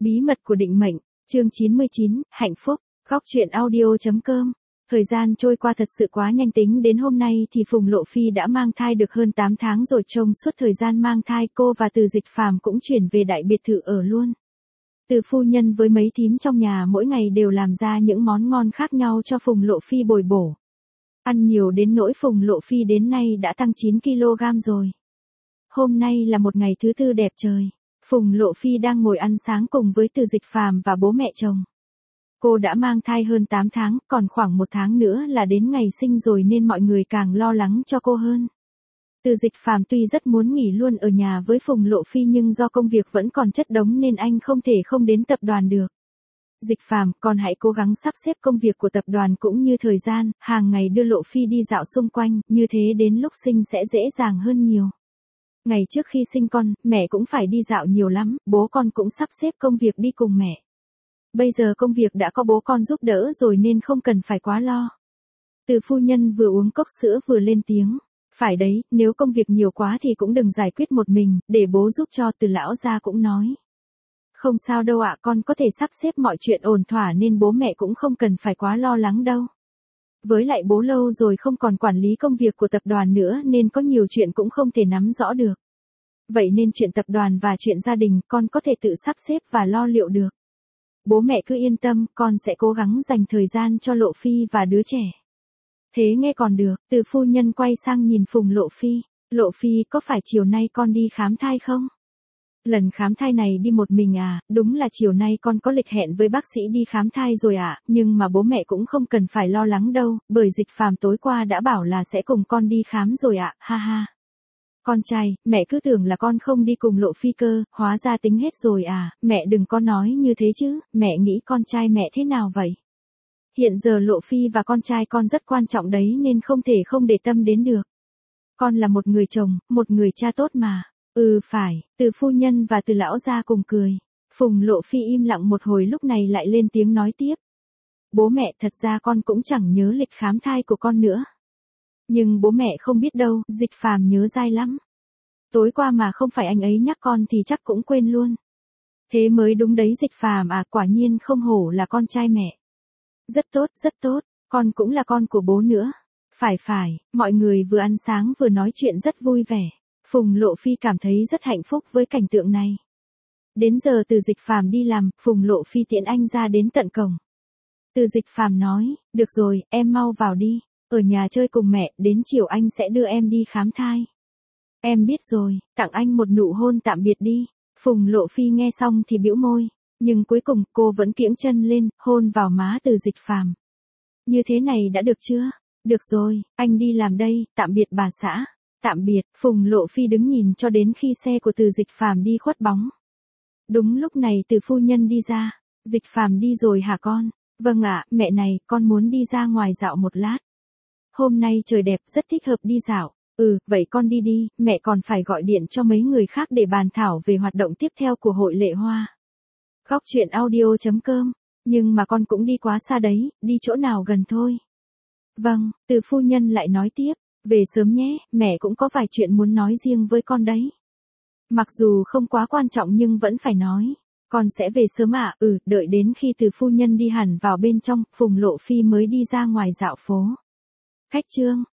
Bí mật của định mệnh, chương 99, hạnh phúc, góc truyện audio.com. Thời gian trôi qua thật sự quá nhanh, tính đến hôm nay thì Phùng Lộ Phi đã mang thai được hơn 8 tháng rồi. Trong suốt thời gian mang thai, cô và Từ Dịch Phàm cũng chuyển về đại biệt thự ở luôn. Từ phu nhân với mấy thím trong nhà mỗi ngày đều làm ra những món ngon khác nhau cho Phùng Lộ Phi bồi bổ. Ăn nhiều đến nỗi Phùng Lộ Phi đến nay đã tăng 9 kg rồi. Hôm nay là một ngày thứ tư đẹp trời. Phùng Lộ Phi đang ngồi ăn sáng cùng với Từ Dịch Phàm và bố mẹ chồng. Cô đã mang thai hơn 8 tháng, còn khoảng 1 tháng nữa là đến ngày sinh rồi nên mọi người càng lo lắng cho cô hơn. Từ Dịch Phàm tuy rất muốn nghỉ luôn ở nhà với Phùng Lộ Phi nhưng do công việc vẫn còn chất đống nên anh không thể không đến tập đoàn được. Dịch Phàm, con hãy cố gắng sắp xếp công việc của tập đoàn cũng như thời gian, hàng ngày đưa Lộ Phi đi dạo xung quanh, như thế đến lúc sinh sẽ dễ dàng hơn nhiều. Ngày trước khi sinh con, mẹ cũng phải đi dạo nhiều lắm, bố con cũng sắp xếp công việc đi cùng mẹ. Bây giờ công việc đã có bố con giúp đỡ rồi nên không cần phải quá lo. Từ phu nhân vừa uống cốc sữa vừa lên tiếng. Phải đấy, nếu công việc nhiều quá thì cũng đừng giải quyết một mình, để bố giúp cho. Từ lão gia cũng nói. Không sao đâu ạ, con có thể sắp xếp mọi chuyện ổn thỏa nên bố mẹ cũng không cần phải quá lo lắng đâu. Với lại bố lâu rồi không còn quản lý công việc của tập đoàn nữa nên có nhiều chuyện cũng không thể nắm rõ được. Vậy nên chuyện tập đoàn và chuyện gia đình con có thể tự sắp xếp và lo liệu được. Bố mẹ cứ yên tâm, con sẽ cố gắng dành thời gian cho Lộ Phi và đứa trẻ. Thế nghe còn được. Từ phu nhân quay sang nhìn Phùng Lộ Phi. Lộ Phi, có phải chiều nay con đi khám thai không? Lần khám thai này đi một mình à? Đúng là chiều nay con có lịch hẹn với bác sĩ đi khám thai rồi ạ, nhưng mà bố mẹ cũng không cần phải lo lắng đâu, bởi Dịch Phàm tối qua đã bảo là sẽ cùng con đi khám rồi ạ, ha ha. Con trai, mẹ cứ tưởng là con không đi cùng Lộ Phi cơ, hóa ra tính hết rồi à, mẹ đừng có nói như thế chứ, mẹ nghĩ con trai mẹ thế nào vậy? Hiện giờ Lộ Phi và con trai con rất quan trọng đấy nên không thể không để tâm đến được. Con là một người chồng, một người cha tốt mà. Phải, Từ phu nhân và Từ lão gia cùng cười. Phùng Lộ Phi im lặng một hồi lúc này lại lên tiếng nói tiếp. Bố mẹ, thật ra con cũng chẳng nhớ lịch khám thai của con nữa. Nhưng bố mẹ không biết đâu, Dịch Phàm nhớ dai lắm. Tối qua mà không phải anh ấy nhắc con thì chắc cũng quên luôn. Thế mới đúng đấy Dịch Phàm à, quả nhiên không hổ là con trai mẹ. Rất tốt, con cũng là con của bố nữa. Phải, mọi người vừa ăn sáng vừa nói chuyện rất vui vẻ. Phùng Lộ Phi cảm thấy rất hạnh phúc với cảnh tượng này. Đến giờ Từ Dịch Phàm đi làm, Phùng Lộ Phi tiễn anh ra đến tận cổng. Từ Dịch Phàm nói, được rồi, em mau vào đi, ở nhà chơi cùng mẹ, đến chiều anh sẽ đưa em đi khám thai. Em biết rồi, tặng anh một nụ hôn tạm biệt đi. Phùng Lộ Phi nghe xong thì bĩu môi, nhưng cuối cùng cô vẫn kiễng chân lên, hôn vào má Từ Dịch Phàm. Như thế này đã được chưa? Được rồi, anh đi làm đây, tạm biệt bà xã. Tạm biệt, Phùng Lộ Phi đứng nhìn cho đến khi xe của Từ Dịch Phàm đi khuất bóng. Đúng lúc này Từ phu nhân đi ra. Dịch Phàm đi rồi hả con? Vâng ạ, mẹ này, con muốn đi ra ngoài dạo một lát. Hôm nay trời đẹp, rất thích hợp đi dạo. Vậy con đi đi, mẹ còn phải gọi điện cho mấy người khác để bàn thảo về hoạt động tiếp theo của hội Lệ Hoa. Góc truyện audio.com. Nhưng mà con cũng đi quá xa đấy, đi chỗ nào gần thôi. Vâng, Từ phu nhân lại nói tiếp. Về sớm nhé, mẹ cũng có vài chuyện muốn nói riêng với con đấy. Mặc dù không quá quan trọng nhưng vẫn phải nói. Con sẽ về sớm ạ. Đợi đến khi Từ phu nhân đi hẳn vào bên trong, Phùng Lộ Phi mới đi ra ngoài dạo phố. Khách chương.